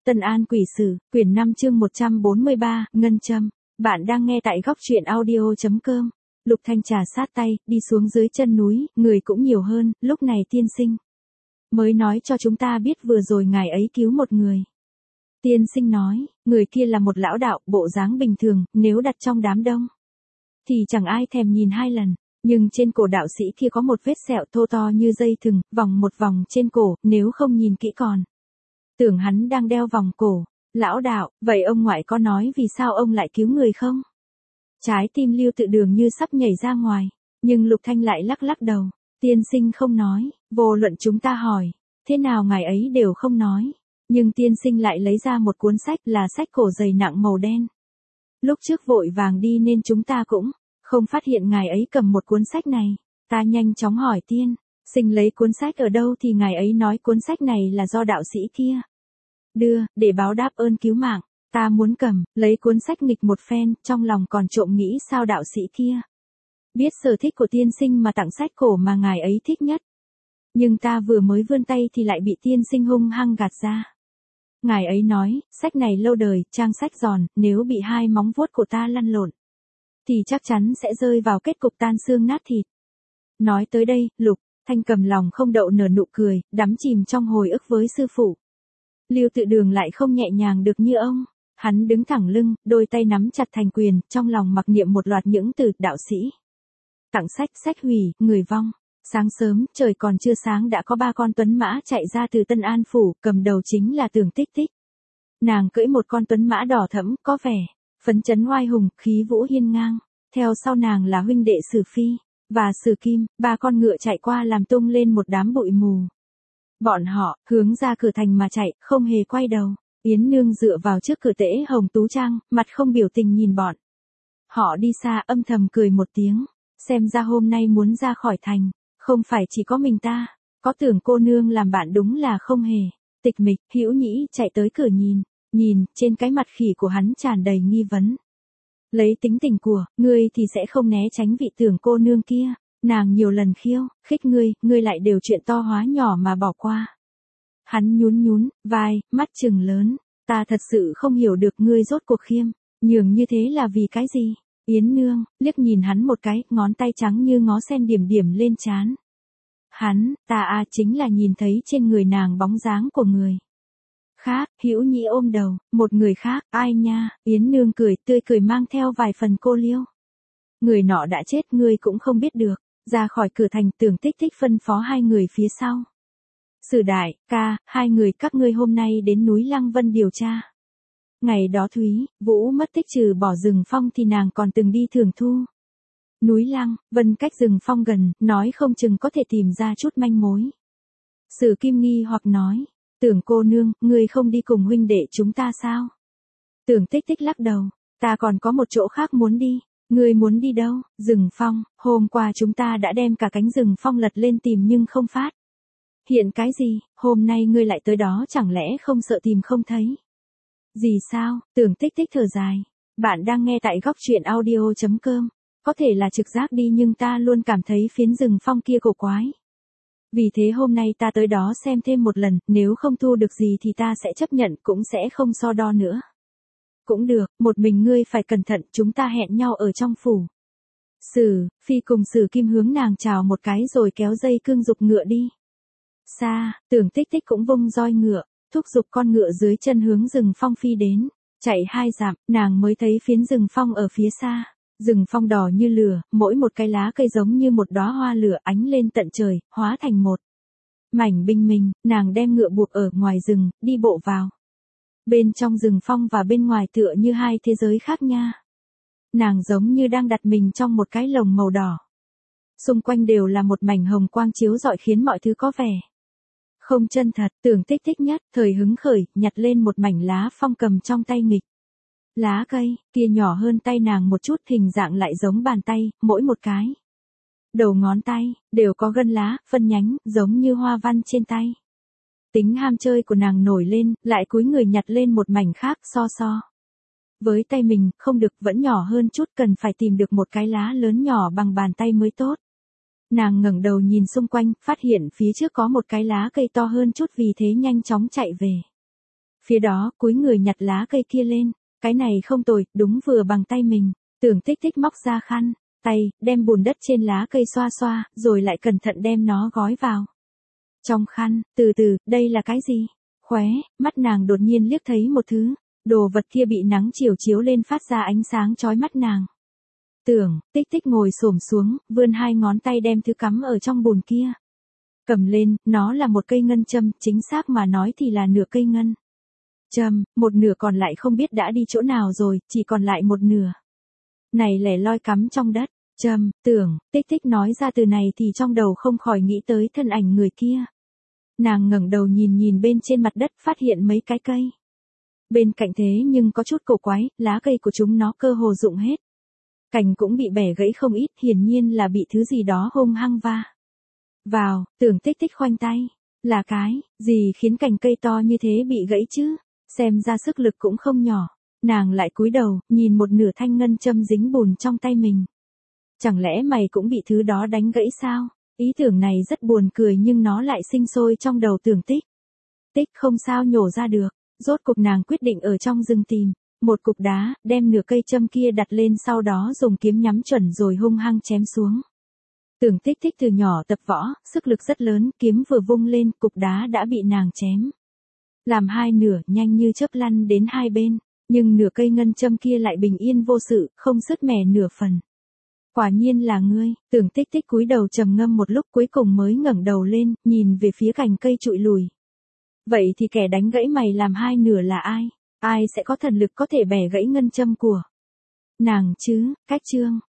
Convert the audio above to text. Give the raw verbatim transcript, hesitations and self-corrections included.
Tân An Quỷ Sử, quyển năm chương một trăm bốn mươi ba, Ngân Châm. Bạn đang nghe tại góc truyện audio chấm com. Lục Thanh trà sát tay, đi xuống dưới chân núi, người cũng nhiều hơn, lúc này tiên sinh mới nói cho chúng ta biết vừa rồi ngài ấy cứu một người. Tiên sinh nói, người kia là một lão đạo, bộ dáng bình thường, nếu đặt trong đám đông thì chẳng ai thèm nhìn hai lần. Nhưng trên cổ đạo sĩ kia có một vết sẹo thô to như dây thừng, vòng một vòng trên cổ, nếu không nhìn kỹ còn tưởng hắn đang đeo vòng cổ. Lão đạo, vậy ông ngoại có nói vì sao ông lại cứu người không? Trái tim Lưu Tự Đường như sắp nhảy ra ngoài, nhưng Lục Thanh lại lắc lắc đầu. Tiên sinh không nói, vô luận chúng ta hỏi, thế nào ngài ấy đều không nói. Nhưng tiên sinh lại lấy ra một cuốn sách, là sách cổ dày nặng màu đen. Lúc trước vội vàng đi nên chúng ta cũng không phát hiện ngài ấy cầm một cuốn sách này. Ta nhanh chóng hỏi tiên sinh lấy cuốn sách ở đâu thì ngài ấy nói cuốn sách này là do đạo sĩ kia đưa, để báo đáp ơn cứu mạng. Ta muốn cầm, lấy cuốn sách nghịch một phen, trong lòng còn trộm nghĩ sao đạo sĩ kia biết sở thích của tiên sinh mà tặng sách cổ mà ngài ấy thích nhất. Nhưng ta vừa mới vươn tay thì lại bị tiên sinh hung hăng gạt ra. Ngài ấy nói, sách này lâu đời, trang sách giòn, nếu bị hai móng vuốt của ta lăn lộn thì chắc chắn sẽ rơi vào kết cục tan xương nát thịt. Nói tới đây, Lục Thanh cầm lòng không đậu nở nụ cười, đắm chìm trong hồi ức với sư phụ. Lưu Tự Đường lại không nhẹ nhàng được như ông. Hắn đứng thẳng lưng, đôi tay nắm chặt thành quyền, trong lòng mặc niệm một loạt những từ đạo sĩ. Tặng sách, sách hủy, người vong. Sáng sớm, trời còn chưa sáng đã có ba con tuấn mã chạy ra từ Tân An Phủ, cầm đầu chính là Tưởng Tích Tích. Nàng cưỡi một con tuấn mã đỏ thẫm, có vẻ phấn chấn oai hùng, khí vũ hiên ngang. Theo sau nàng là huynh đệ Sử Phi và Sử Kim, ba con ngựa chạy qua làm tung lên một đám bụi mù. Bọn họ hướng ra cửa thành mà chạy, không hề quay đầu. Yến Nương dựa vào trước cửa tễ hồng tú trang, mặt không biểu tình nhìn bọn họ đi xa, âm thầm cười một tiếng. Xem ra hôm nay muốn ra khỏi thành, không phải chỉ có mình ta, có Tưởng cô nương làm bạn đúng là không hề tịch mịch. Hữu Nhĩ chạy tới cửa nhìn, nhìn, trên cái mặt khỉ của hắn tràn đầy nghi vấn. Lấy tính tình của ngươi thì sẽ không né tránh vị Tưởng cô nương kia, nàng nhiều lần khiêu khích ngươi, ngươi lại đều chuyện to hóa nhỏ mà bỏ qua. Hắn nhún nhún vai, mắt trừng lớn, ta thật sự không hiểu được ngươi rốt cuộc khiêm nhường như thế là vì cái gì. Yến Nương liếc nhìn hắn một cái, ngón tay trắng như ngó sen điểm điểm lên trán hắn. Ta a à, chính là nhìn thấy trên người nàng bóng dáng của người khác. Hữu Nhĩ ôm đầu, một người khác, ai nha? Yến Nương cười tươi cười mang theo vài phần cô liêu. Người nọ đã chết, ngươi cũng không biết được. Ra khỏi cửa thành, Tưởng Tích Tích phân phó hai người phía sau. Sử đại, ca, hai người các ngươi hôm nay đến núi Lăng Vân điều tra. Ngày đó Thúy Vũ mất tích, trừ bỏ rừng phong thì nàng còn từng đi thường thu. Núi Lăng Vân cách rừng phong gần, nói không chừng có thể tìm ra chút manh mối. Sử Kim nghi hoặc nói, Tưởng cô nương, ngươi không đi cùng huynh đệ chúng ta sao? Tưởng Tích Tích lắc đầu, ta còn có một chỗ khác muốn đi. Ngươi muốn đi đâu? Rừng phong, hôm qua chúng ta đã đem cả cánh rừng phong lật lên tìm nhưng không phát hiện cái gì, hôm nay ngươi lại tới đó chẳng lẽ không sợ tìm không thấy? Gì sao? Tưởng Tích Tích thở dài. Bạn đang nghe tại góc truyện audio chấm com. Có thể là trực giác đi nhưng ta luôn cảm thấy phiến rừng phong kia cổ quái. Vì thế hôm nay ta tới đó xem thêm một lần, nếu không thu được gì thì ta sẽ chấp nhận, cũng sẽ không so đo nữa. Cũng được, một mình ngươi phải cẩn thận, chúng ta hẹn nhau ở trong phủ. Sử Phi cùng Sử Kim hướng nàng chào một cái rồi kéo dây cương giục ngựa đi. Xa, Tưởng Tích Tích cũng vung roi ngựa, thúc giục con ngựa dưới chân hướng rừng phong phi đến. Chạy hai dặm, nàng mới thấy phiến rừng phong ở phía xa. Rừng phong đỏ như lửa, mỗi một cái lá cây giống như một đóa hoa lửa ánh lên tận trời, hóa thành một mảnh bình minh. Nàng đem ngựa buộc ở ngoài rừng, đi bộ vào. Bên trong rừng phong và bên ngoài tựa như hai thế giới khác nha. Nàng giống như đang đặt mình trong một cái lồng màu đỏ. Xung quanh đều là một mảnh hồng quang chiếu rọi khiến mọi thứ có vẻ không chân thật. Tưởng Tích Tích nhất thời hứng khởi, nhặt lên một mảnh lá phong cầm trong tay nghịch. Lá cây kia nhỏ hơn tay nàng một chút, hình dạng lại giống bàn tay, mỗi một cái đầu ngón tay đều có gân lá, phân nhánh, giống như hoa văn trên tay. Tính ham chơi của nàng nổi lên, lại cúi người nhặt lên một mảnh khác, so so với tay mình, không được, vẫn nhỏ hơn chút, cần phải tìm được một cái lá lớn nhỏ bằng bàn tay mới tốt. Nàng ngẩng đầu nhìn xung quanh, phát hiện phía trước có một cái lá cây to hơn chút, vì thế nhanh chóng chạy về Phía đó, cúi người nhặt lá cây kia lên, cái này không tồi, đúng vừa bằng tay mình. Tưởng Tích Tích móc ra khăn, tay, đem bùn đất trên lá cây xoa xoa, rồi lại cẩn thận đem nó gói vào. Trong khăn, từ từ, đây là cái gì? Khóe, mắt nàng đột nhiên liếc thấy một thứ, đồ vật kia bị nắng chiều chiếu lên phát ra ánh sáng chói mắt nàng. Tưởng Tích Tích ngồi xổm xuống, vươn hai ngón tay đem thứ cắm ở trong bùn kia. Cầm lên, nó là một cây ngân châm, chính xác mà nói thì là nửa cây ngân châm, một nửa còn lại không biết đã đi chỗ nào rồi, chỉ còn lại một nửa. Này lẻ loi cắm trong đất, châm, Tưởng Tích Tích nói ra từ này thì trong đầu không khỏi nghĩ tới thân ảnh người kia. Nàng ngẩng đầu nhìn nhìn bên trên mặt đất, phát hiện mấy cái cây. Bên cạnh thế nhưng có chút cổ quái, lá cây của chúng nó cơ hồ rụng hết. Cành cũng bị bẻ gãy không ít, hiển nhiên là bị thứ gì đó hung hăng va vào. Tưởng Tích Tích khoanh tay, là cái gì khiến cành cây to như thế bị gãy chứ? Xem ra sức lực cũng không nhỏ. Nàng lại cúi đầu, nhìn một nửa thanh ngân châm dính bùn trong tay mình. Chẳng lẽ mày cũng bị thứ đó đánh gãy sao? Ý tưởng này rất buồn cười nhưng nó lại sinh sôi trong đầu Tưởng Tích Tích không sao nhổ ra được. Rốt cuộc nàng quyết định ở trong rừng tìm một cục đá, đem nửa cây châm kia đặt lên, sau đó dùng kiếm nhắm chuẩn rồi hung hăng chém xuống. Tưởng Tích Tích từ nhỏ tập võ, sức lực rất lớn, kiếm vừa vung lên, cục đá đã bị nàng chém làm hai nửa, nhanh như chớp lăn đến hai bên, nhưng nửa cây ngân châm kia lại bình yên vô sự, không sứt mẻ nửa phần. Quả nhiên là ngươi. Tưởng Tích Tích cúi đầu trầm ngâm một lúc, cuối cùng mới ngẩng đầu lên, nhìn về phía cành cây trụi lùi. Vậy thì kẻ đánh gãy mày làm hai nửa là ai? Ai sẽ có thần lực có thể bẻ gãy ngân châm của nàng chứ? Cách chương